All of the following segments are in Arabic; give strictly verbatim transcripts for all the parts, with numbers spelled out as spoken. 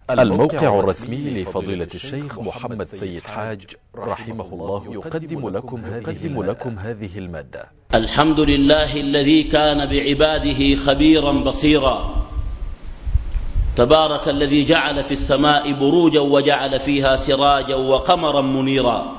الموقع الرسمي لفضيلة الشيخ محمد سيد حاج رحمه الله يقدم لكم هذه, لكم هذه المادة. الحمد لله الذي كان بعباده خبيرا بصيرا، تبارك الذي جعل في السماء بروجا وجعل فيها سراجا وقمرا منيرا،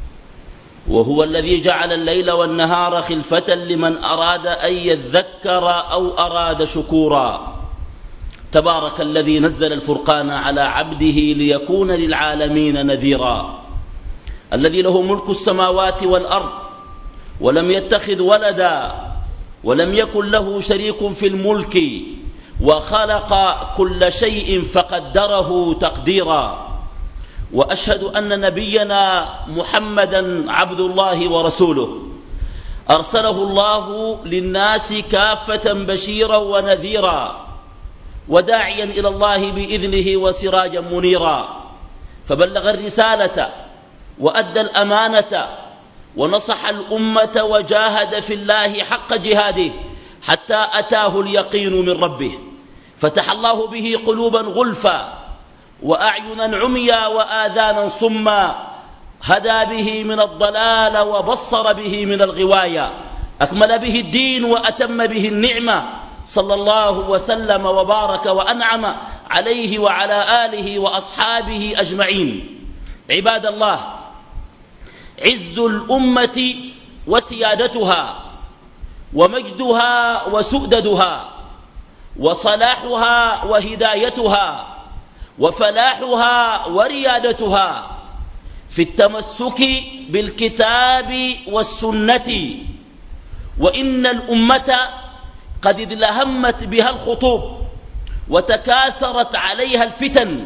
وهو الذي جعل الليل والنهار خلفة لمن أراد أن يذكر أو أراد شكورا. تبارك الذي نزل الفرقان على عبده ليكون للعالمين نذيرا، الذي له ملك السماوات والأرض ولم يتخذ ولدا ولم يكن له شريك في الملك وخلق كل شيء فقدره تقديرا. وأشهد أن نبينا محمدا عبد الله ورسوله، أرسله الله للناس كافة بشيرا ونذيرا وداعيا إلى الله بإذنه وسراجا منيرا، فبلغ الرسالة وأدى الأمانة ونصح الأمة وجاهد في الله حق جهاده حتى أتاه اليقين من ربه، فتح الله به قلوبا غلفا وأعينا عميا وآذانا صما، هدى به من الضلال وبصر به من الغوايا، أكمل به الدين وأتم به النعمة، صلى الله وسلم وبارك وأنعم عليه وعلى آله وأصحابه أجمعين. عباد الله، عز الأمة وسيادتها ومجدها وسؤددها وصلاحها وهدايتها وفلاحها وريادتها في التمسك بالكتاب والسنة، وإن الأمة قد ادلهمت بها الخطوب وتكاثرت عليها الفتن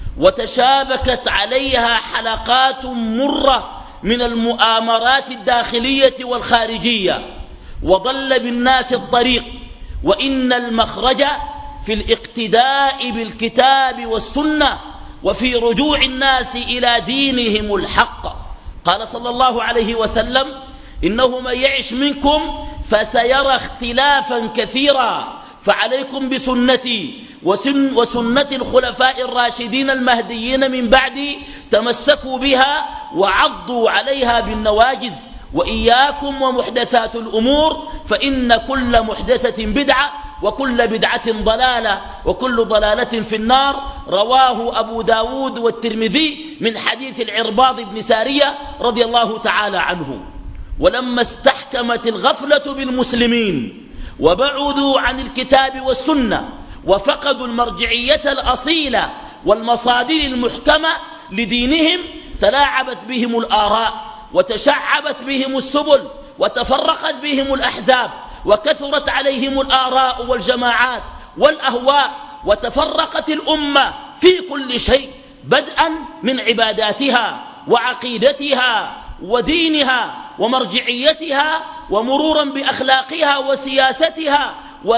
وتشابكت عليها حلقات مرة من المؤامرات الداخلية والخارجية، وضل بالناس الطريق، وإن المخرج في الاقتداء بالكتاب والسنة وفي رجوع الناس إلى دينهم الحق. قال صلى الله عليه وسلم: إنه من يعش منكم فسيرى اختلافا كثيرا، فعليكم بسنتي وسن وسنة الخلفاء الراشدين المهديين من بعدي، تمسكوا بها وعضوا عليها بالنواجذ، وإياكم ومحدثات الأمور، فإن كل محدثة بدعة وكل بدعة ضلالة وكل ضلالة في النار. رواه أبو داود والترمذي من حديث العرباض بن سارية رضي الله تعالى عنه. ولما استحكمت الغفلة بالمسلمين وبعدوا عن الكتاب والسنة وفقدوا المرجعية الأصيلة والمصادر المحكمة لدينهم، تلاعبت بهم الآراء وتشعبت بهم السبل وتفرقت بهم الأحزاب وكثرت عليهم الآراء والجماعات والأهواء، وتفرقت الأمة في كل شيء، بدءا من عباداتها وعقيدتها ودينها ومرجعيتها، ومرورا بأخلاقها وسياستها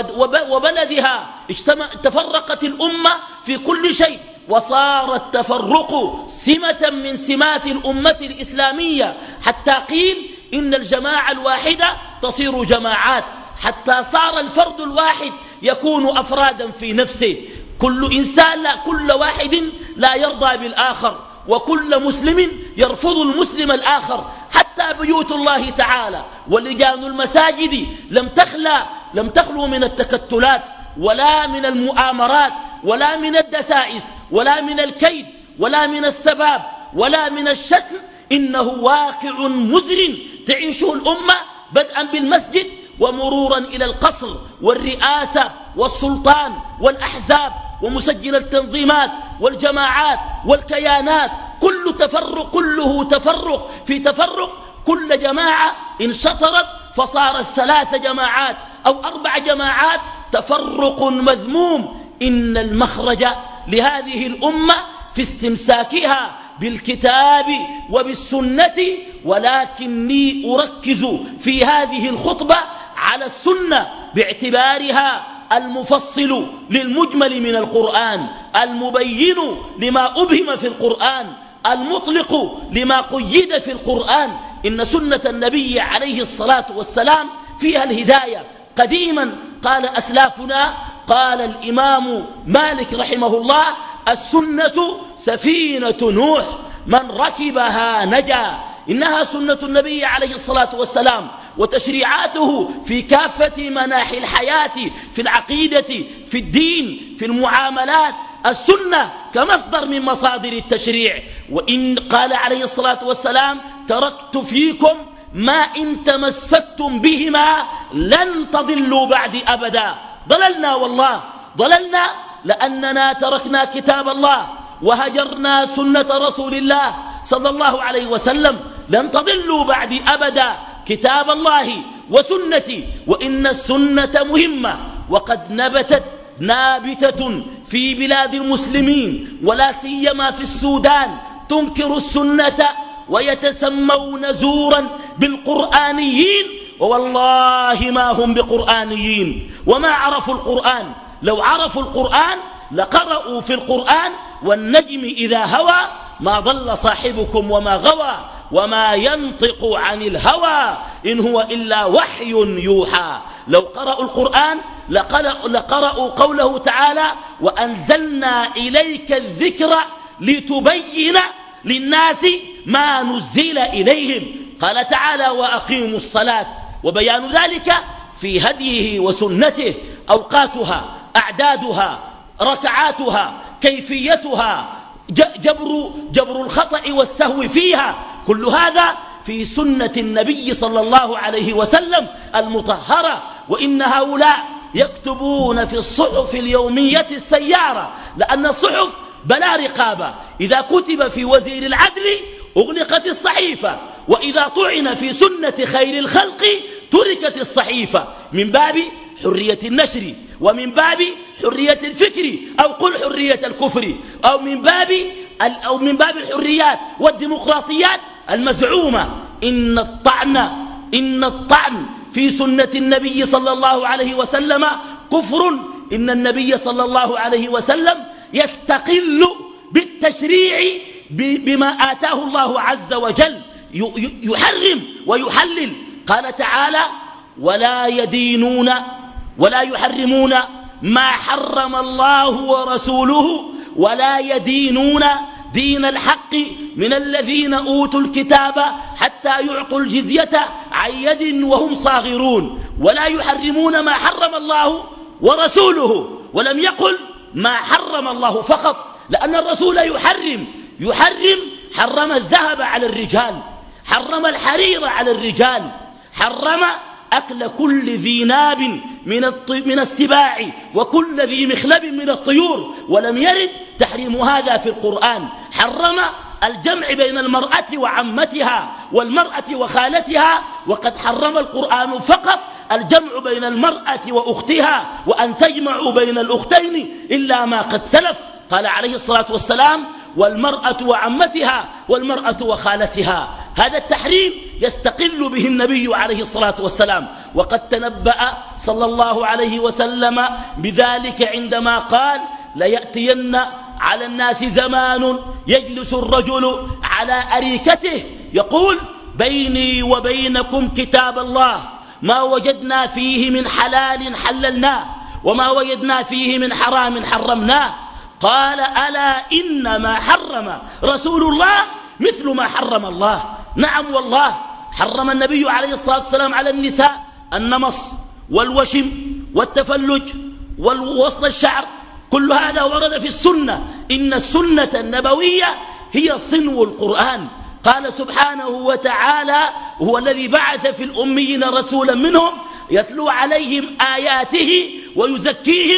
وبلدها. تفرقت الأمة في كل شيء، وصار التفرق سمة من سمات الأمة الإسلامية، حتى قيل إن الجماعة الواحدة تصير جماعات، حتى صار الفرد الواحد يكون أفرادا في نفسه. كل إنسان لا كل واحد لا يرضى بالآخر، وكل مسلم يرفض المسلم الآخر، حتى بيوت الله تعالى ولجان المساجد لم تخلى لم تخلو من التكتلات ولا من المؤامرات ولا من الدسائس ولا من الكيد ولا من السباب ولا من الشتم. إنه واقع مزر تعيشه الأمة، بدءا بالمسجد ومرورا إلى القصر والرئاسة والسلطان والأحزاب ومسجل التنظيمات والجماعات والكيانات. كل تفرق كله تفرق في تفرق. كل جماعة انشطرت فصارت ثلاث جماعات أو أربع جماعات، تفرق مذموم. إن المخرج لهذه الأمة في استمساكها بالكتاب وبالسنة، ولكني أركز في هذه الخطبة على السنة باعتبارها المفصل للمجمل من القرآن، المبين لما أبهم في القرآن، المطلق لما قيد في القرآن. إن سنة النبي عليه الصلاة والسلام فيها الهداية. قديما قال أسلافنا، قال الإمام مالك رحمه الله: السنة سفينة نوح، من ركبها نجا. إنها سنة النبي عليه الصلاة والسلام وتشريعاته في كافة مناحي الحياة، في العقيدة، في الدين، في المعاملات. السنة كمصدر من مصادر التشريع. وإن قال عليه الصلاة والسلام: تركت فيكم ما إن تمسكتم بهما لن تضلوا بعد أبدا. ضللنا والله، ضللنا لأننا تركنا كتاب الله وهجرنا سنة رسول الله صلى الله عليه وسلم. لن تضلوا بعد أبدا كتاب الله وسنتي. وإن السنة مهمة، وقد نبتت نابتة في بلاد المسلمين ولا سيما في السودان تنكر السنة ويتسمون زورا بالقرآنيين، ووالله ما هم بقرآنيين وما عرفوا القرآن. لو عرفوا القرآن لقرأوا في القرآن: والنجم إذا هوى ما ضل صاحبكم وما غوى وما ينطق عن الهوى إن هو إلا وحي يوحى. لو قرأوا القرآن لقرأوا قوله تعالى: وأنزلنا إليك الذكر لتبين للناس ما نزل إليهم. قال تعالى: وأقيموا الصلاة. وبيان ذلك في هديه وسنته: أوقاتها، أعدادها، ركعاتها، كيفيتها، جبر, جبر الخطأ والسهو فيها. كل هذا في سنة النبي صلى الله عليه وسلم المطهرة. وإن هؤلاء يكتبون في الصحف اليومية السيارة، لأن الصحف بلا رقابة. إذا كتب في وزير العدل أغلقت الصحيفة، وإذا طعن في سنة خير الخلق تركت الصحيفة، من باب حرية النشر، ومن باب حرية الفكر، أو قل حرية الكفر، أو من باب أو من باب الحريات والديمقراطيات المزعومة. إن الطعن إن الطعن في سنة النبي صلى الله عليه وسلم كفر. إن النبي صلى الله عليه وسلم يستقل بالتشريع بما آتاه الله عز وجل، يحرم ويحلل. قال تعالى: ولا يدينون ولا يحرمون ما حرم الله ورسوله ولا يدينون دين الحق من الذين أوتوا الكتاب حتى يعطوا الجزية عن يد وهم صاغرون. ولا يحرمون ما حرم الله ورسوله، ولم يقل ما حرم الله فقط، لأن الرسول يحرم يحرم حرم الذهب على الرجال، حرم الحرير على الرجال، حرم أكل كل ذي ناب من, من السباع وكل ذي مخلب من الطيور، ولم يرد تحريم هذا في القرآن. حرم الجمع بين المرأة وعمتها والمرأة وخالتها، وقد حرم القرآن فقط الجمع بين المرأة وأختها، وأن تجمعوا بين الأختين إلا ما قد سلف. قال عليه الصلاة والسلام: والمرأة وعمتها والمرأة وخالتها. هذا التحريم يستقل به النبي عليه الصلاة والسلام، وقد تنبأ صلى الله عليه وسلم بذلك عندما قال: ليأتين على الناس زمان يجلس الرجل على أريكته يقول: بيني وبينكم كتاب الله، ما وجدنا فيه من حلال حللناه وما وجدنا فيه من حرام حرمناه. قال: ألا إنما حرم رسول الله مثل ما حرم الله. نعم والله، حرم النبي عليه الصلاة والسلام على النساء النمص والوشم والتفلج والوصل الشعر، كل هذا ورد في السنة. إن السنة النبوية هي صنو القرآن. قال سبحانه وتعالى: هو الذي بعث في الأميين رسولا منهم يتلو عليهم آياته ويزكيهم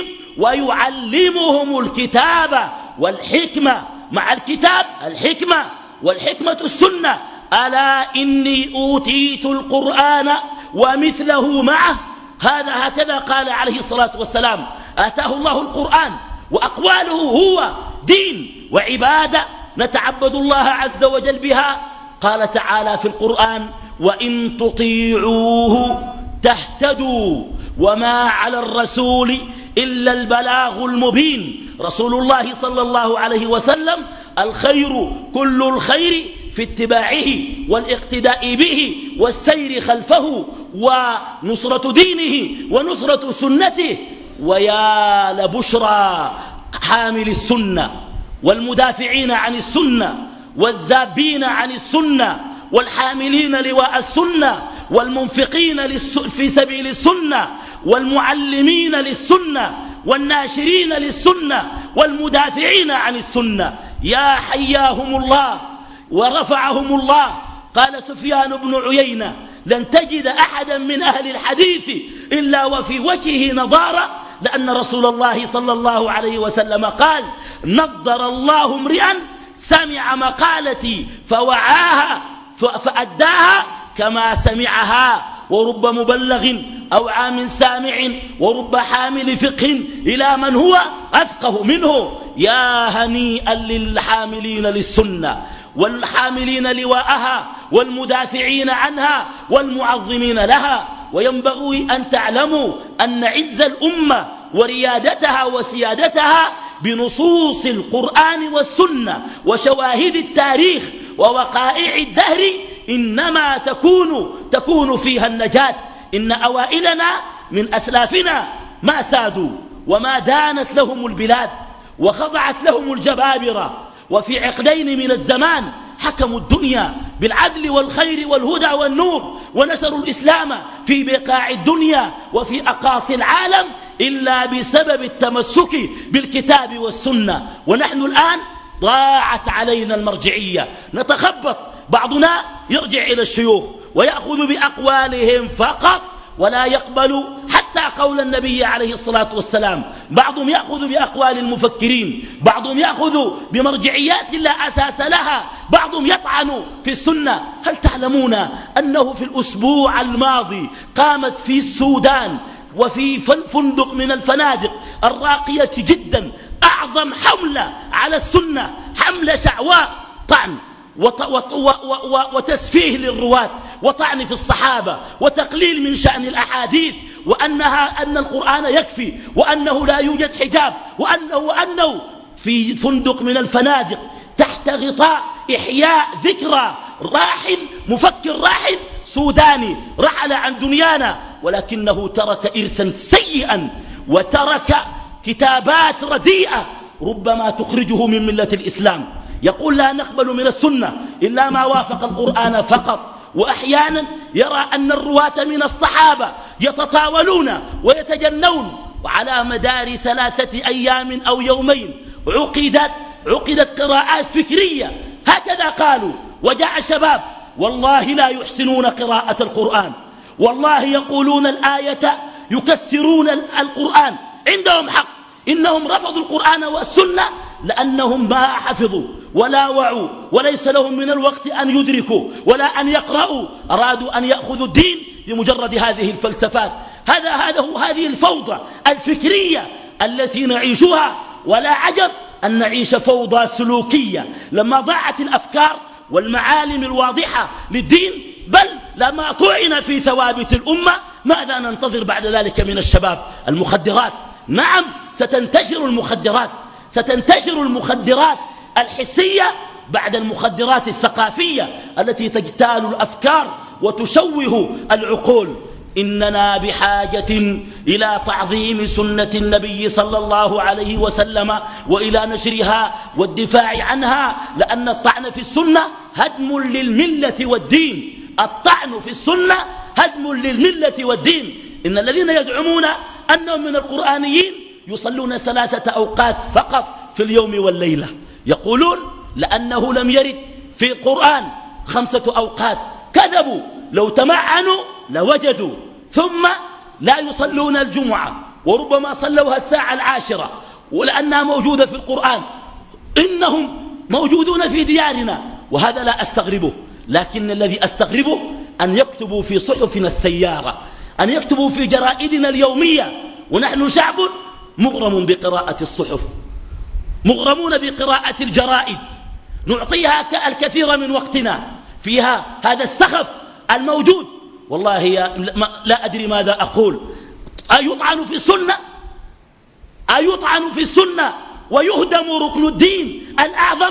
ويعلمهم الكتاب والحكمة. مع الكتاب الحكمة، والحكمة السنة. ألا إني أوتيت القرآن ومثله معه. هذا هكذا قال عليه الصلاة والسلام. آتاه الله القرآن، وأقواله هو دين وعبادة نتعبد الله عز وجل بها. قال تعالى في القرآن: وإن تطيعوه تهتدوا وما على الرسول إلا البلاغ المبين. رسول الله صلى الله عليه وسلم الخير كل الخير في اتباعه والاقتداء به والسير خلفه ونصرة دينه ونصرة سنته. ويا لبشرى حامل السنة، والمدافعين عن السنة والذابين عن السنة والحاملين لواء السنة والمنفقين في سبيل السنة والمعلمين للسنة والناشرين للسنة والمدافعين عن السنة، يا حياهم الله ورفعهم الله. قال سفيان بن عيينة: لن تجد أحدا من أهل الحديث إلا وفي وجهه نضارة، لأن رسول الله صلى الله عليه وسلم قال: نضر الله امرئا سمع مقالتي فوعاها فأداها كما سمعها، ورب مبلغ أو عام سامع ورب حامل فقه إلى من هو أفقه منه. يا هنيئا للحاملين للسنة والحاملين لواءها والمدافعين عنها والمعظمين لها. وينبغي أن تعلموا أن عز الأمة وريادتها وسيادتها بنصوص القرآن والسنة وشواهد التاريخ ووقائع الدهر إنما تكون تكون فيها النجاة. إن أوائلنا من أسلافنا ما سادوا وما دانت لهم البلاد وخضعت لهم الجبابرة، وفي عقدين من الزمان حكموا الدنيا بالعدل والخير والهدى والنور، ونشروا الإسلام في بقاع الدنيا وفي أقاصي العالم إلا بسبب التمسك بالكتاب والسنة. ونحن الآن ضاعت علينا المرجعية، نتخبط، بعضنا يرجع إلى الشيوخ ويأخذ بأقوالهم فقط ولا يقبل حتى قول النبي عليه الصلاة والسلام، بعضهم يأخذ بأقوال المفكرين، بعضهم يأخذ بمرجعيات لا أساس لها، بعضهم يطعن في السنة. هل تعلمون أنه في الأسبوع الماضي قامت في السودان وفي فندق من الفنادق الراقية جدا أعظم حملة على السنة، حملة شعواء، طعن وتسفيه للرواة وطعن في الصحابة وتقليل من شأن الأحاديث، وأنها أن القرآن يكفي، وأنه لا يوجد حجاب، وأنه, وأنه في فندق من الفنادق تحت غطاء إحياء ذكرى راحل، مفكر راحل سوداني رحل عن دنيانا، ولكنه ترك إرثا سيئا وترك كتابات رديئة ربما تخرجه من ملة الإسلام. يقول: لا نقبل من السنة إلا ما وافق القرآن فقط. وأحيانا يرى أن الرواة من الصحابة يتطاولون ويتجنون، وعلى مدار ثلاثة أيام أو يومين عقدت, عقدت قراءات فكرية، هكذا قالوا. وجاء شباب والله لا يحسنون قراءة القرآن، والله يقولون الآية يكسرون القرآن، عندهم حق، إنهم رفضوا القرآن والسنة لأنهم ما حفظوا ولا وعوا وليس لهم من الوقت أن يدركوا ولا أن يقرأوا، أرادوا أن يأخذوا الدين بمجرد هذه الفلسفات. هذا هذا هو هذه الفوضى الفكرية التي نعيشها، ولا عجب أن نعيش فوضى سلوكية لما ضاعت الأفكار والمعالم الواضحة للدين، بل لما طعن في ثوابت الأمة. ماذا ننتظر بعد ذلك من الشباب؟ المخدرات، نعم ستنتشر المخدرات، ستنتشر المخدرات الحسية بعد المخدرات الثقافية التي تجتال الأفكار وتشوه العقول. إننا بحاجة إلى تعظيم سنة النبي صلى الله عليه وسلم وإلى نشرها والدفاع عنها، لأن الطعن في السنة هدم للملة والدين، الطعن في السنة هدم للملة والدين. إن الذين يزعمون أنهم من القرآنيين يصلون ثلاثة أوقات فقط في اليوم والليلة، يقولون لأنه لم يرد في القرآن خمسة أوقات، كذبوا، لو تمعنوا لوجدوا. ثم لا يصلون الجمعة وربما صلوها الساعة العاشرة ولأنها موجودة في القرآن، إنهم موجودون في ديارنا، وهذا لا أستغربه. لكن الذي أستغربه أن يكتبوا في صحفنا السيارة، أن يكتبوا في جرائدنا اليومية، ونحن شعب مغرم بقراءة الصحف، مغرمون بقراءة الجرائد، نعطيها الكثير من وقتنا فيها هذا السخف الموجود. والله لا أدري ماذا أقول. أيطعن في السنة؟ أيطعن في السنة ويهدم ركن الدين الأعظم؟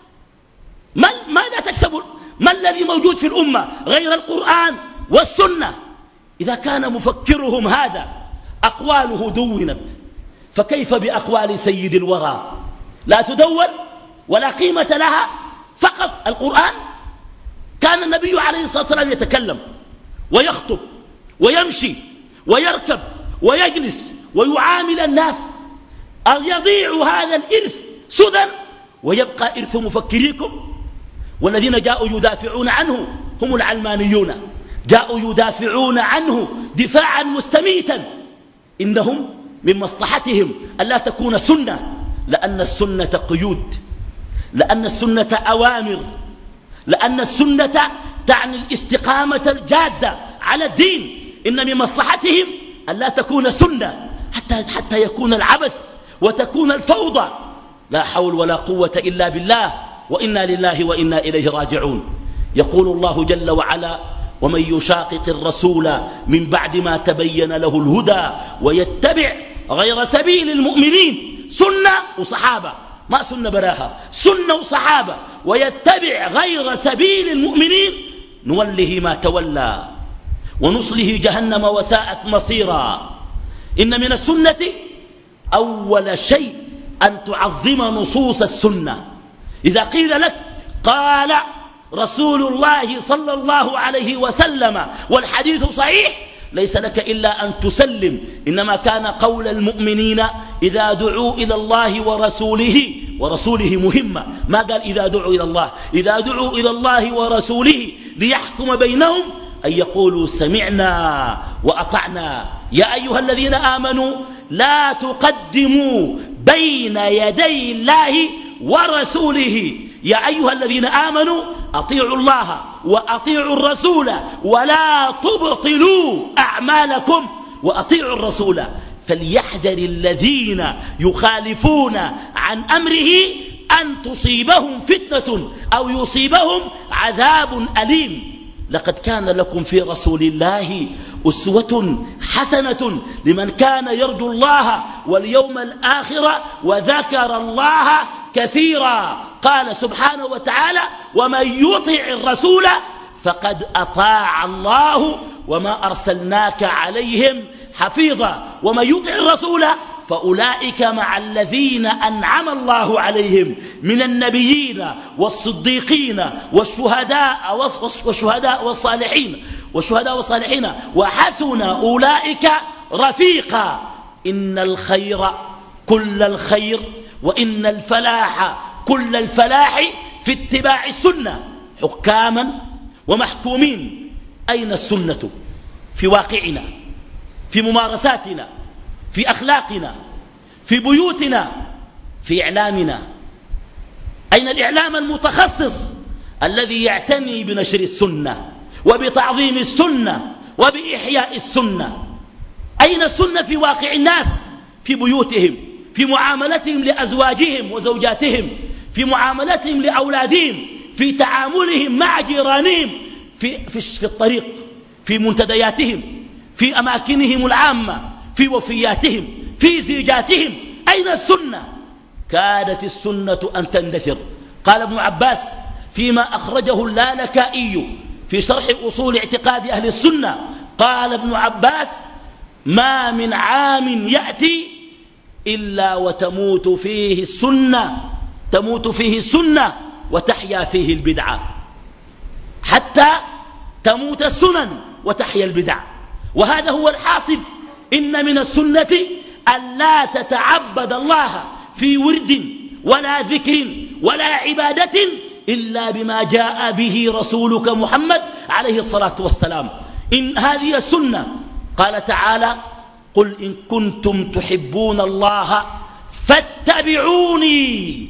ماذا تكسب؟ ما الذي موجود في الأمة غير القرآن والسنة؟ إذا كان مفكرهم هذا أقواله دونت، فكيف بأقوال سيد الورى؟ لا تدون ولا قيمة لها فقط القرآن. كان النبي عليه الصلاة والسلام يتكلم ويخطب ويمشي ويركب ويجلس ويعامل الناس. يضيع هذا الإرث سدى ويبقى إرث مفكريكم. والذين جاءوا يدافعون عنه هم العلمانيون، جاءوا يدافعون عنه دفاعا مستميتا. إنهم من مصلحتهم ألا تكون سنة، لأن السنة قيود، لأن السنة أوامر، لأن السنة تعني الاستقامة الجادة على الدين. إن من مصلحتهم ألا تكون سنة حتى, حتى يكون العبث وتكون الفوضى. لا حول ولا قوة إلا بالله، وإنا لله وإنا إليه راجعون. يقول الله جل وعلا: ومن يشاقق الرسول من بعد ما تبين له الهدى ويتبع غير سبيل المؤمنين. سنة وصحابة، ما سنة براها، سنة وصحابة. ويتبع غير سبيل المؤمنين نوله ما تولى ونصله جهنم وساءت مصيرا. إن من السنة أول شيء أن تعظم نصوص السنة. إذا قيل لك قال رسول الله صلى الله عليه وسلم والحديث صحيح، ليس لك إلا أن تسلم. إنما كان قول المؤمنين إذا دعوا إلى الله ورسوله، ورسوله مهمة، ما قال إذا دعوا إلى الله، إذا دعوا إلى الله ورسوله ليحكم بينهم أن يقولوا سمعنا وأطعنا. يا أيها الذين آمنوا لا تقدموا بين يدي الله ورسوله. يا أيها الذين آمنوا أطيعوا الله وأطيعوا الرسول ولا تبطلوا أعمالكم وأطيعوا الرسول. فليحذر الذين يخالفون عن أمره أن تصيبهم فتنة أو يصيبهم عذاب أليم. لقد كان لكم في رسول الله أسوة حسنة لمن كان يرجو الله واليوم الآخر وذكر الله كثيرا. قال سبحانه وتعالى: ومن يطع الرسول فقد أطاع الله وما أرسلناك عليهم حفيظا. ومن يطع الرسول فأولئك مع الذين أنعم الله عليهم من النبيين والصديقين والشهداء والشهداء والصالحين والشهداء والصالحين وحسن أولئك رفيقا. إن الخير كل الخير وإن الفلاح كل الفلاح في اتباع السنة. حكاما ومحكومين، أين السنة في واقعنا، في ممارساتنا، في أخلاقنا، في بيوتنا، في إعلامنا؟ أين الإعلام المتخصص الذي يعتني بنشر السنة وبتعظيم السنة وبإحياء السنة؟ أين السنة في واقع الناس، في بيوتهم، في معاملتهم لأزواجهم وزوجاتهم، في معاملتهم لأولادهم، في تعاملهم مع جيرانهم، في, في, في الطريق، في منتدياتهم، في أماكنهم العامة، في وفياتهم، في زيجاتهم؟ أين السنة؟ كادت السنة أن تندثر. قال ابن عباس فيما أخرجه اللالكائي في شرح أصول اعتقاد أهل السنة، قال ابن عباس: ما من عام يأتي إلا وتموت فيه السنة، تموت فيه السنة وتحيا فيه البدعة، حتى تموت السنن وتحيا البدع. وهذا هو الحاصل. إن من السنة أن لا تتعبد الله في ورد ولا ذكر ولا عبادة إلا بما جاء به رسولك محمد عليه الصلاة والسلام. إن هذه السنة. قال تعالى: قل إن كنتم تحبون الله فاتبعوني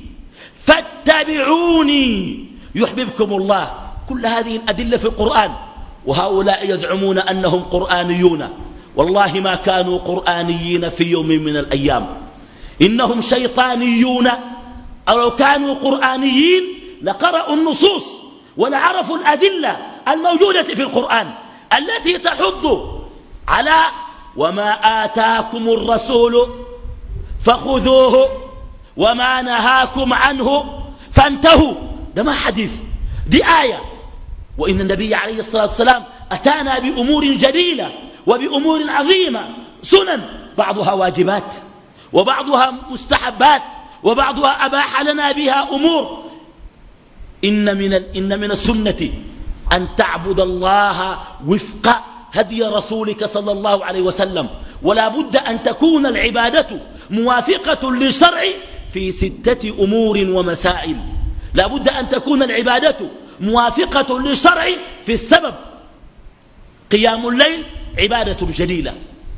فاتبعوني يحببكم الله. كل هذه الأدلة في القرآن، وهؤلاء يزعمون أنهم قرآنيون. والله ما كانوا قرآنيين في يوم من الأيام، إنهم شيطانيون. أو لو كانوا قرآنيين لقرأوا النصوص ولعرفوا الأدلة الموجودة في القرآن التي تحض على وما آتاكم الرسول فخذوه وما نهاكم عنه فانتهوا. ده ما حديث، دي آية. وإن النبي عليه الصلاة والسلام أتانا بأمور جليلة وبأمور عظيمة، سنن بعضها واجبات وبعضها مستحبات وبعضها أباح لنا بها أمور. إن من, إن من السنة أن تعبد الله وفق هدي رسولك صلى الله عليه وسلم، ولا بد أن تكون العبادة موافقة للشرع في ستة أمور ومسائل. لا بد أن تكون العبادة موافقة للشرع في السبب. قيام الليل عبادة جليلة،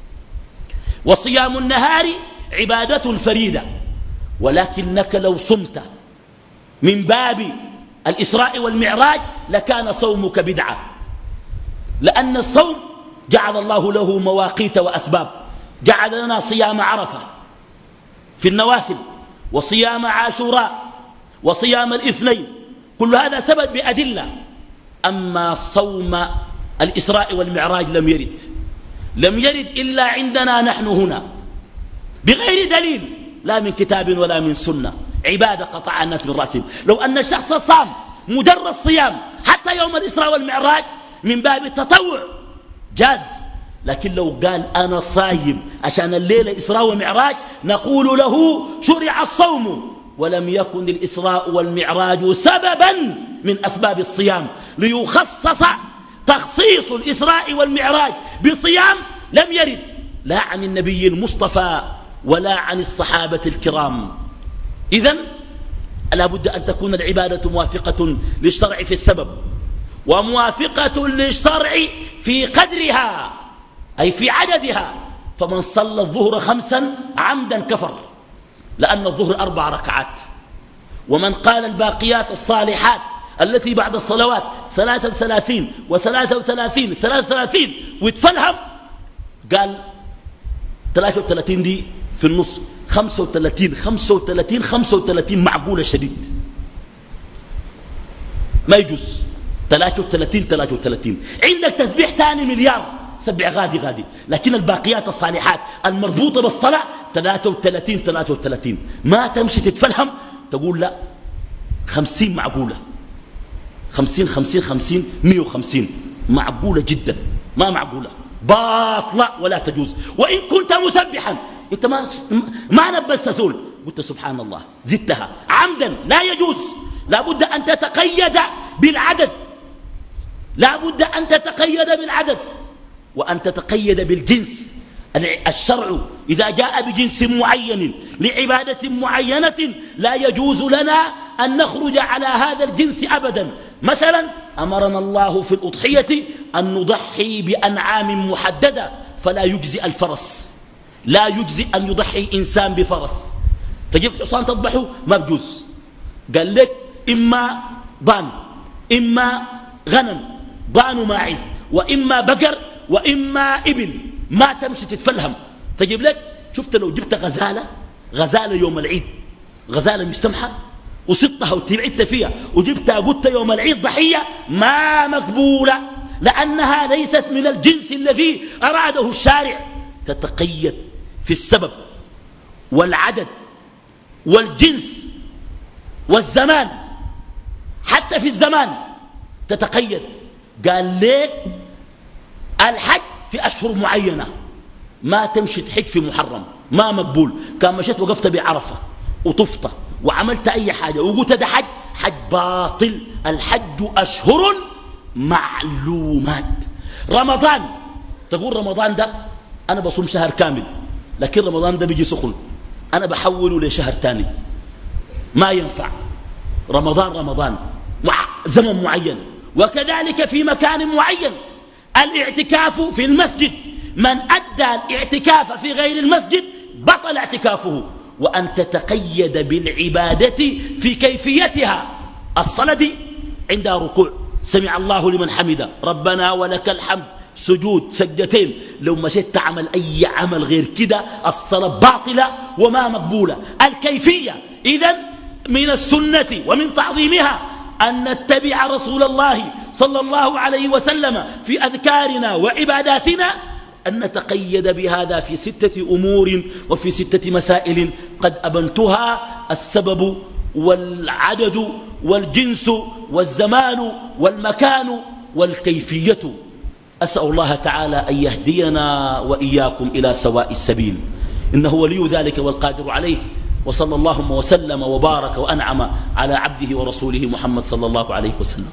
وصيام النهار عبادة فريدة، ولكنك لو صمت من باب الإسراء والمعراج لكان صومك بدعة، لأن الصوم جعل الله له مواقيت وأسباب. جعل لنا صيام عرفة في النوافل، وصيام عاشوراء، وصيام الاثنين، كل هذا سبب بأدلة. أما صوم الإسراء والمعراج لم يرد، لم يرد إلا عندنا نحن هنا بغير دليل، لا من كتاب ولا من سنة. عبادة قطع الناس من رأسهم. لو أن الشخص صام مجرد صيام حتى يوم الإسراء والمعراج من باب التطوع جاز، لكن لو قال أنا صايم عشان الليلة إسراء ومعراج نقول له شرع الصوم، ولم يكن الإسراء والمعراج سببا من أسباب الصيام. ليخصص تخصيص الإسراء والمعراج بصيام لم يرد لا عن النبي المصطفى ولا عن الصحابة الكرام. إذن لا بد أن تكون العبادة موافقة للشرع في السبب، وموافقة للشرع في قدرها أي في عددها. فمن صلى الظهر خمسا عمدا كفر، لأن الظهر أربع ركعات. ومن قال الباقيات الصالحات التي بعد الصلوات ثلاثة وثلاثين وثلاثة وثلاثين ثلاثة وثلاثين ويتفلهم، قال ثلاثة وثلاثين دي في النص، خمسة وثلاثين خمسة وثلاثين خمسة وثلاثين معقولة شديد، ما يجوز. ثلاثة وثلاثين ثلاثة وثلاثين عندك تسبيح تاني مليار، سبع غادي غادي، لكن الباقيات الصالحات المربوطة بالصلاة ثلاثة وثلاثين ثلاثة وثلاثين. ما تمشي تتفلهم تقول لا خمسين معقولة، خمسين خمسين خمسين مئة وخمسين معقولة جدا، ما معقولة، باطلة ولا تجوز. وإن كنت مسبحا انت ما ما نبست سول قلت سبحان الله زدتها عمدا لا يجوز. لا بد أن تتقيد بالعدد، لا بد أن تتقيد بالعدد، وأن تتقيد بالجنس. الشرع إذا جاء بجنس معين لعبادة معينة لا يجوز لنا أن نخرج على هذا الجنس أبدا. مثلا أمرنا الله في الأضحية أن نضحي بأنعام محددة، فلا يجزي الفرس، لا يجزي أن يضحي إنسان بفرس. تجيب حصان تضبحه ما بجوز، قال لك إما ضان إما غنم، ضان وماعز، وإما بقر وإما إبل، ما تمشي تتفلهم. تجيب لك، شفت لو جبت غزالة غزالة يوم العيد، غزالة مش سمحة وصدتها وتبعدت فيها وجبتها قلت يوم العيد ضحية، ما مقبولة، لأنها ليست من الجنس الذي أراده الشارع. تتقيد في السبب والعدد والجنس والزمان، حتى في الزمان تتقيد. قال ليك الحج في أشهر معينة، ما تمشي تحج في محرم، ما مقبول. كان مشيت وقفت بعرفة وطفت وعملت أي حاجة وقلت ده حج، حج باطل. الحج أشهر معلومات. رمضان تقول رمضان ده أنا بصوم شهر كامل، لكن رمضان ده بيجي سخن أنا بحوله لشهر تاني، ما ينفع. رمضان رمضان مع زمن معين. وكذلك في مكان معين. الاعتكاف في المسجد، من أدى الاعتكاف في غير المسجد بطل اعتكافه. وأن تتقيد بالعبادة في كيفيتها. الصلاة عندها ركوع، سمع الله لمن حمده، ربنا ولك الحمد، سجود سجدتين. لو مشيت تعمل أي عمل غير كده الصلاة باطلة وما مقبولة. الكيفية إذن من السنة ومن تعظيمها أن نتبع رسول الله صلى الله عليه وسلم في أذكارنا وعباداتنا، أن نتقيد بهذا في ستة أمور وفي ستة مسائل قد أبنتها: السبب والعدد والجنس والزمان والمكان والكيفية. أسأل الله تعالى أن يهدينا وإياكم إلى سواء السبيل، إنه ولي ذلك والقادر عليه. وصلى اللهم وسلم وبارك وأنعم على عبده ورسوله محمد صلى الله عليه وسلم.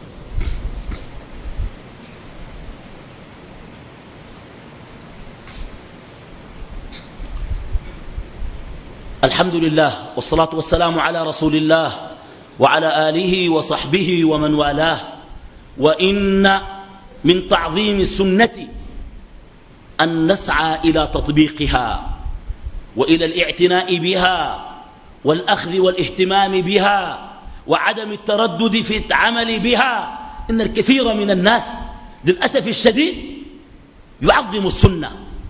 الحمد لله والصلاة والسلام على رسول الله وعلى آله وصحبه ومن والاه. وإن من تعظيم السنة أن نسعى إلى تطبيقها وإلى الاعتناء بها والأخذ والاهتمام بها وعدم التردد في العمل بها. إن الكثير من الناس للأسف الشديد يعظم السنة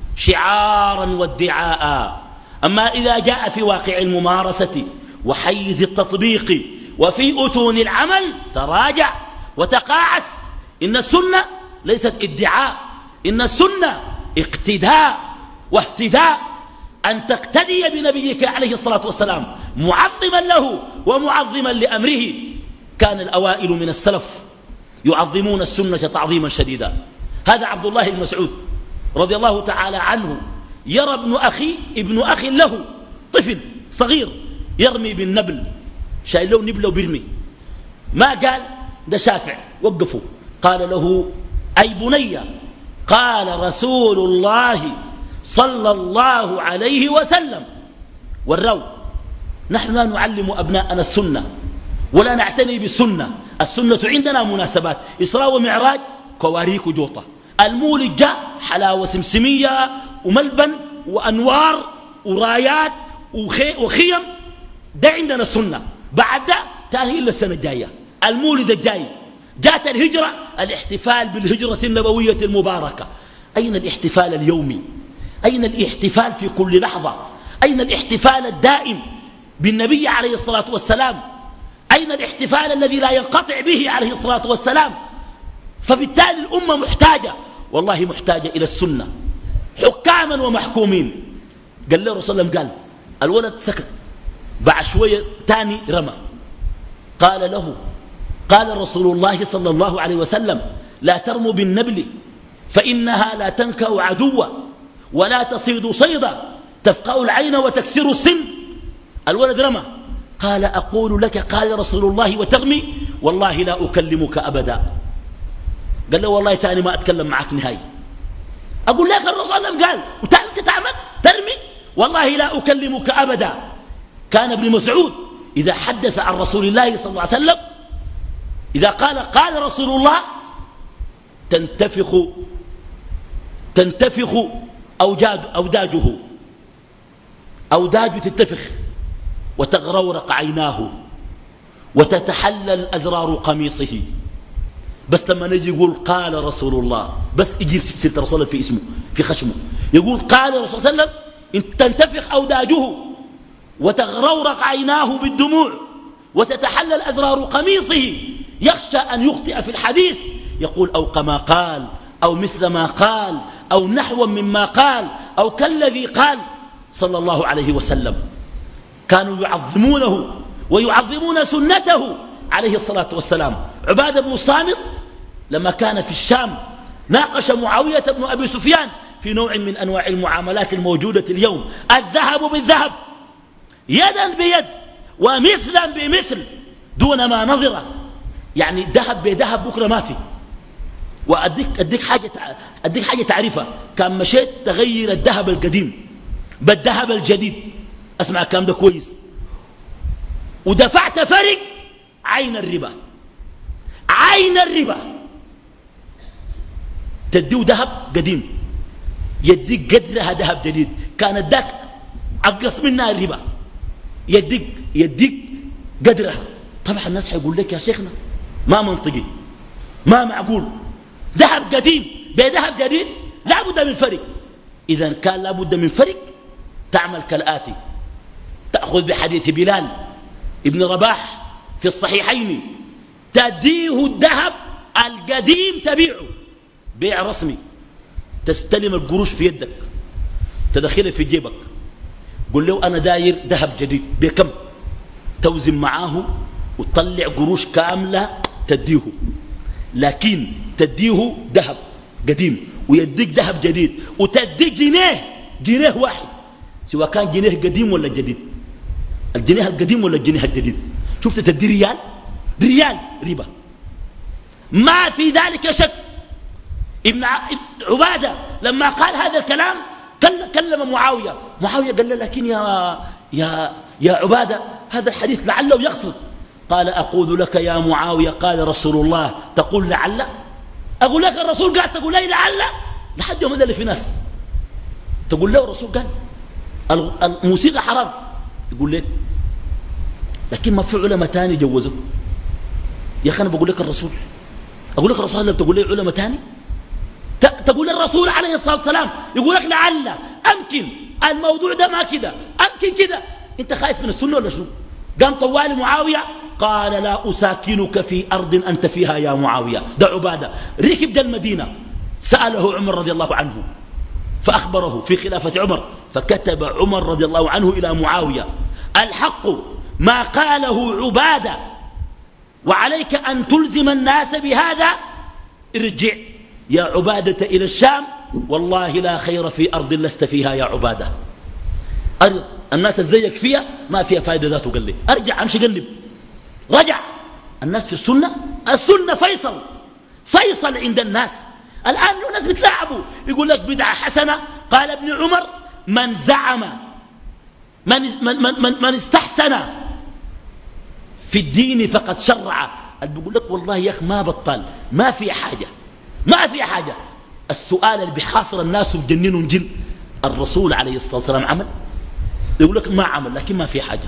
شعارا وادعاء، أما إذا جاء في واقع الممارسة وحيز التطبيق وفي أتون العمل تراجع وتقاعس. إن السنة ليست ادعاء، إن السنة اقتداء واهتداء، أن تقتدي بنبيك عليه الصلاة والسلام معظما له ومعظما لأمره. كان الأوائل من السلف يعظمون السنة تعظيما شديدا. هذا عبد الله المسعود رضي الله تعالى عنه يرى ابن أخي ابن أخي له طفل صغير يرمي بالنبل، شايل له نبله وبيرمي، ما قال ده شافع وقفوا، قال له أي بني، قال رسول الله صلى الله عليه وسلم. والرو نحن لا نعلم أبناءنا السنة ولا نعتني بالسنة. السنة عندنا مناسبات، إسراء ومعراج، كواريك وجوطة، المولد جاء حلاوة سمسمية وملبن وأنوار ورايات وخي وخيم، ده عندنا السنة. بعد ده تاني إلا السنة الجاية المولد الجاي. جاءت الهجرة، الاحتفال بالهجرة النبوية المباركة. أين الاحتفال اليومي؟ أين الاحتفال في كل لحظة؟ أين الاحتفال الدائم بالنبي عليه الصلاة والسلام؟ أين الاحتفال الذي لا ينقطع به عليه الصلاة والسلام؟ فبالتالي الأمة محتاجة، والله محتاجة إلى السنة حكاما ومحكومين. قال له رسول الله، قال الولد سكت، بعد شوية تاني رمى، قال له قال رسول الله صلى الله عليه وسلم لا ترموا بالنبل فإنها لا تنكأ عدوا ولا تصيد صيدا تفقأ العين وتكسر السن. الولد رمى، قال أقول لك قال رسول الله وترمي؟ والله لا أكلمك أبدا. قال له والله تاني ما أتكلم معك نهائي. أقول لك الرسول صلى الله عليه وسلم قال وتاني تعمد ترمي؟ والله لا أكلمك أبدا. كان ابن مسعود إذا حدث عن رسول الله صلى الله عليه وسلم، إذا قال قال رسول الله تنتفخ تنتفخ أوجاد أوداجه أوداج تنتفخ وتغرورق عيناه وتتحلل أزرار قميصه. بس لما نجي يقول قال رسول الله، بس يجيب سلسلة رسول الله في اسمه في خشمه، يقول قال رسول الله صلى الله عليه وسلم تنتفخ أوداجه وتغرورق عيناه بالدموع وتتحلل أزرار قميصه، يخشى أن يخطئ في الحديث، يقول أو كما قال أو مثل ما قال أو نحو مما قال أو كالذي قال صلى الله عليه وسلم. كانوا يعظمونه ويعظمون سنته عليه الصلاة والسلام. عبادة بن الصامت لما كان في الشام ناقش معاوية بن أبي سفيان في نوع من أنواع المعاملات الموجودة اليوم، الذهب بالذهب يدا بيد ومثلا بمثل دون ما نظر، يعني ذهب بذهب بكرة ما في. وأديك أديك حاجة أديك حاجة تعرفها، كان مشيت تغير الذهب القديم بالذهب الجديد، أسمع الكلام ده كويس، ودفعت فرق عين الربا، عين الربا تديه ذهب قديم يديك قدرها ذهب جديد، كان اداك أقص منها الربا يديك يديك قدرها. طبعا الناس حيقول لك يا شيخنا ما منطقي ما معقول، ذهب قديم بذهب جديد لا بد من فرق. إذا كان لا بد من فرق تعمل كالآتي: تأخذ بحديث بلال ابن رباح في الصحيحين، تديه الذهب القديم تبيعه بيع رسمي، تستلم القروش في يدك تدخلها في جيبك، قل له أنا داير ذهب جديد بكم، توزن معاه وتطلع قروش كاملة تديه. لكن تديه ذهب قديم ويديك ذهب جديد وتديك جنيه جنيه واحد، سواء كان جنيه قديم ولا جديد، الجنيه القديم ولا الجنيه الجديد؟ شفت تدي ريال ريال ربا، ما في ذلك شك. ابن عبادة لما قال هذا الكلام كلم معاوية، معاوية قال له لكن يا, يا, يا عبادة هذا الحديث لعله يقصد. قال أقول لك يا معاوية قال رسول الله تقول لعل؟ أقول لك الرسول قال تقول لي لعل؟ لحد يوم اللي في ناس تقول له الرسول قال الموسيقى حرام، يقول لك لكن ما في علماء تاني جوزوا. يا أخي أنا بقول لك الرسول، أقول لك الرسول لما تقول لي علماء تاني، تقول الرسول عليه الصلاة والسلام يقول لك لعل أمكن الموضوع ده ما كده أمكن كده. أنت خايف من السنة ولا شنو؟ قام طوال معاوية قال لا أساكنك في أرض أنت فيها يا معاوية. ده عبادة ركب ده المدينة، سأله عمر رضي الله عنه فأخبره في خلافة عمر، فكتب عمر رضي الله عنه إلى معاوية الحق ما قاله عبادة وعليك أن تلزم الناس بهذا، ارجع يا عبادة إلى الشام والله لا خير في أرض لست فيها يا عبادة. أرض الناس زيك فيها ما فيها فائدة ذاته. قال لي أرجع أمشي قلب، رجع الناس في السنة. السنة فيصل فيصل عند الناس. الآن الناس بتلاعبوا يقول لك بدعة حسنة. قال ابن عمر من زعم من, من, من, من, من استحسن في الدين فقد شرع. بيقول لك والله يا أخي ما بطل، ما في حاجة ما في حاجة. السؤال اللي بيحاصر الناس وبجننهم جن، الرسول عليه الصلاة والسلام عمل؟ يقول لك ما عمل لكن ما في حاجة.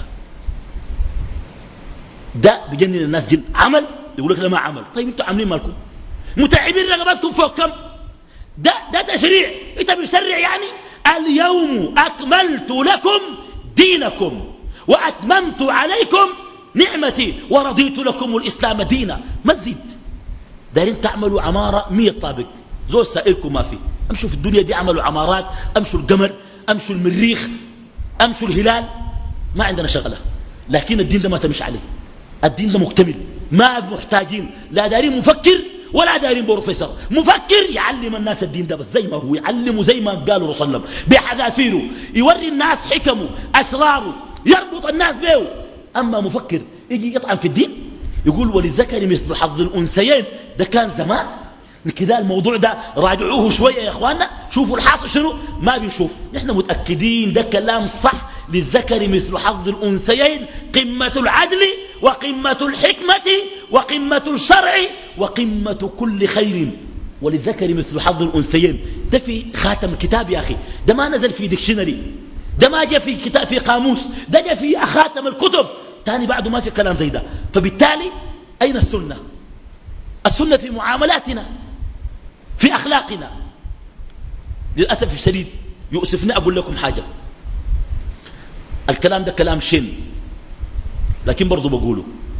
ده بجنن الناس جن، عمل؟ يقول لك لا ما عمل. طيب انتوا عاملين مالكم؟ متعبين رغباتكم فوق كم؟ ده ده تشريع، انت بتشرع يعني اليوم أكملت لكم دينكم وأتممت عليكم نعمتي ورضيت لكم الإسلام دينا. مسجد دارين تعملوا عمارة مية طابق، زول سائلكم ما في. امشوا في الدنيا دي عملوا عمارات، امشوا القمر، امشوا المريخ، امشوا الهلال، ما عندنا شغلة. لكن الدين ده ما تمشي عليه، الدين ده مكتمل، ما محتاجين لا دارين مفكر ولا دارين بروفيسور. مفكر يعلم الناس الدين ده بس زي ما هو يعلمه، زي ما قالوا رسول الله بحذافيره، يوري الناس حكمه أسراره، يربط الناس به. أما مفكر يجي يطعن في الدين يقول وللذكر مثل حظ الأنثيين. ده كان زمان كده. الموضوع ده راجعوه شوية يا إخواننا، شوفوا الحاصل شنو. ما بنشوف، نحن متأكدين ده كلام صح. للذكر مثل حظ الأنثيين، قمة العدل وقمة الحكمة وقمة الشرع وقمة كل خير. وللذكر مثل حظ الأنثيين ده في خاتم كتاب يا أخي، ده ما نزل في ديكشنري، ده ما جاء في كتاب في قاموس، ده جاء في خاتم الكتب. تاني بعده ما في كلام زي ده. فبالتالي أين السنة؟ السنة في معاملاتنا، في أخلاقنا. للأسف الشديد يؤسفني أقول لكم حاجة، الكلام ده كلام شين لكن برضو بقوله،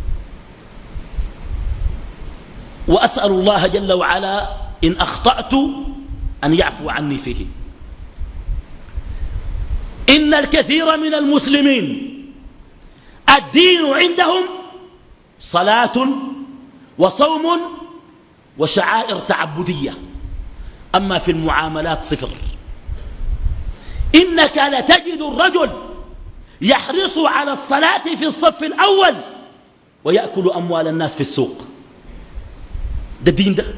وأسأل الله جل وعلا إن أخطأت أن يعفو عني فيه. إن الكثير من المسلمين الدين عندهم صلاة وصوم وشعائر تعبدية، أما في المعاملات صفر. إنك لتجد الرجل يحرص على الصلاة في الصف الأول ويأكل أموال الناس في السوق. ده الدين ده.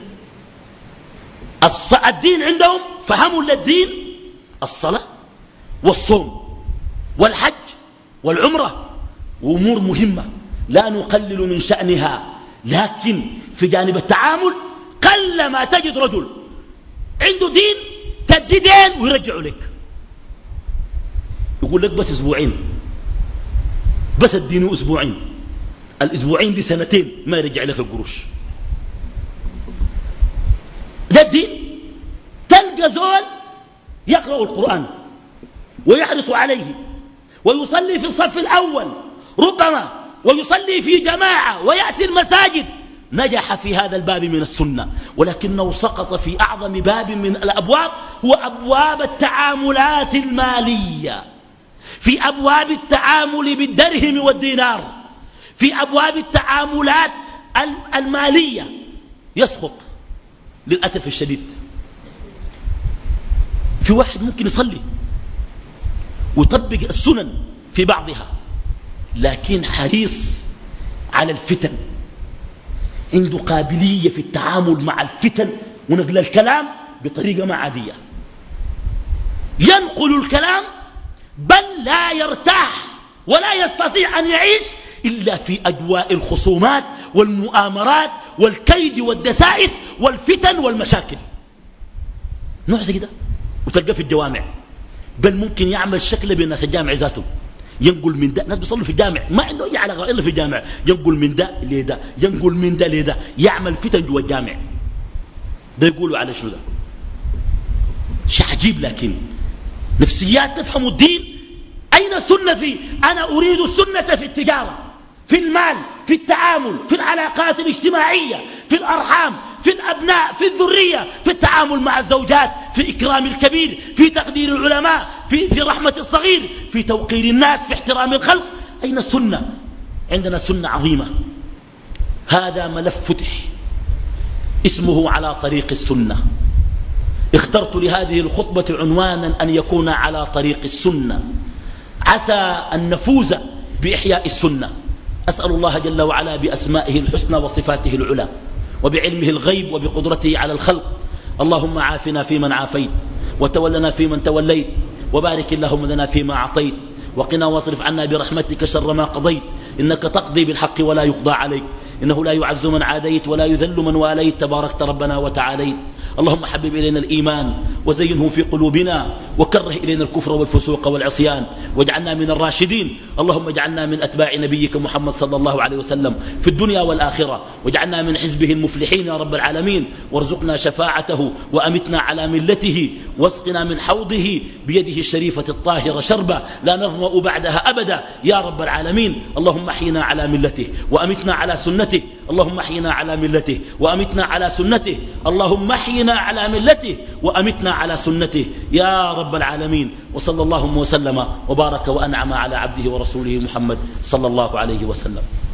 الدين عندهم فهموا للدين الصلاة والصوم والحج والعمرة، وأمور مهمة لا نقلل من شأنها، لكن في جانب التعامل قل ما تجد رجل عنده دين تدي دين ويرجع لك، يقول لك بس أسبوعين، بس الدين أسبوعين، الأسبوعين دي سنتين ما يرجع لك القروش. ده الدين. تلقى زول يقرأ القرآن ويحرص عليه ويصلي في الصف الأول ربما ويصلي في جماعة ويأتي المساجد، نجح في هذا الباب من السنة، ولكنه سقط في أعظم باب من الأبواب، هو أبواب التعاملات المالية، في أبواب التعامل بالدرهم والدينار، في أبواب التعاملات المالية يسقط للأسف الشديد. في واحد ممكن يصلي ويطبق السنن في بعضها لكن حريص على الفتن، عنده قابلية في التعامل مع الفتن ونقل الكلام بطريقة ما عادية. ينقل الكلام بل لا يرتاح ولا يستطيع أن يعيش إلا في أجواء الخصومات والمؤامرات والكيد والدسائس والفتن والمشاكل. نوع زي كده وتلقى في الجوامع، بل ممكن يعمل شكل بين الناس الجامع ذاتهم، ينقل من ده. ناس بيصلوا في الجامع ما عنده أي علاقة إلا في الجامع، ينقل من ده لده، ينقل من ده لده، يعمل فتن جوا الجامع. ده يقولوا على شنو ده؟ شيء عجيب. لكن نفسيات تفهم الدين. أين السنة فيه؟ أنا أريد السنة في التجارة، في المال، في التعامل، في العلاقات الاجتماعية، في الأرحام، في الأبناء، في الذرية، في التعامل مع الزوجات، في إكرام الكبير، في تقدير العلماء، في, في رحمة الصغير، في توقير الناس، في احترام الخلق. أين السنة؟ عندنا سنة عظيمة. هذا ملف فتح اسمه على طريق السنة. اخترت لهذه الخطبة عنوانا أن يكون على طريق السنة، عسى أن نفوز بإحياء السنة. أسأل الله جل وعلا بأسمائه الحسنى وصفاته العلى وبعلمه الغيب وبقدرته على الخلق، اللهم عافنا فيمن عافيت، وتولنا فيمن توليت، وبارك اللهم لنا فيما أعطيت، وقنا واصرف عنا برحمتك شر ما قضيت، إنك تقضي بالحق ولا يقضى عليك، إنه لا يعز من عاديت ولا يذل من واليت، تباركت ربنا وتعاليت. اللهم حبب إلينا الإيمان وزينه في قلوبنا، وكره إلينا الكفر والفسوق والعصيان، واجعلنا من الراشدين. اللهم اجعلنا من أتباع نبيك محمد صلى الله عليه وسلم في الدنيا والآخرة، واجعلنا من حزبه المفلحين يا رب العالمين، وارزقنا شفاعته وأمتنا على ملته، واسقنا من حوضه بيده الشريفة الطاهرة شربا لا نظمأ بعدها أبدا يا رب العالمين. اللهم احينا على ملته وأمتنا على سنته، اللهم احينا على ملته وأمتنا على سنته، اللهم احينا على ملته وأمتنا على سنته يا رب العالمين. وصلى الله وسلم وبارك وأنعم على عبده ورسوله محمد صلى الله عليه وسلم.